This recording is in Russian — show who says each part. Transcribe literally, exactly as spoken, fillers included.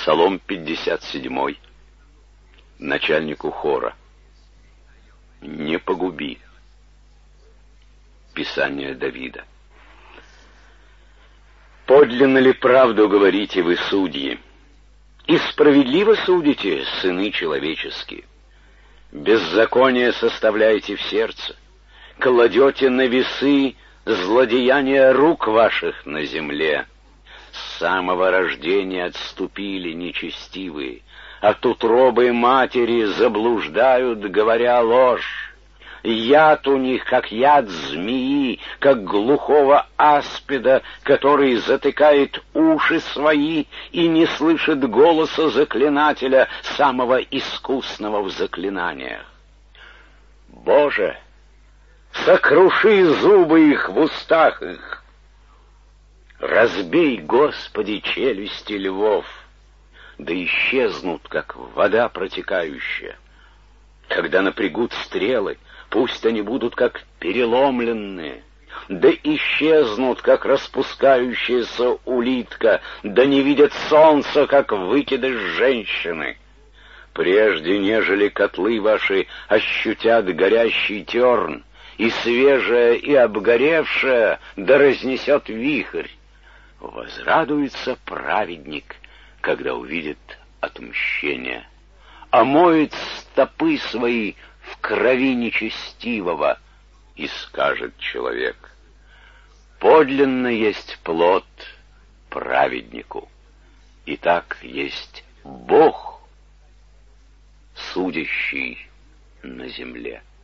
Speaker 1: Псалом пятьдесят седьмой. Начальнику хора. Не погуби. Писание Давида. Подлинно ли правду говорите вы, судьи? И справедливо судите, сыны человеческие? Беззаконие составляете в сердце, кладете на весы злодеяния рук ваших на земле. С самого рождения отступили нечестивые, от утробы матери заблуждают, говоря ложь. Яд у них, как яд змеи, как глухого аспида, который затыкает уши свои и не слышит голоса заклинателя, самого искусного в заклинаниях. Боже, сокруши зубы их в устах их. Разбей, Господи, челюсти львов, да исчезнут, как вода протекающая. Когда напрягут стрелы, пусть они будут как переломленные, да исчезнут, как распускающаяся улитка, да не видят солнца, как выкидыш женщины. Прежде нежели котлы ваши ощутят горящий терн, и свежее, и обгоревшее, да разнесет вихрь, возрадуется праведник, когда увидит отмщение, омоет стопы свои в крови нечестивого, и скажет человек: подлинно есть плод праведнику, и так есть Бог, судящий на земле.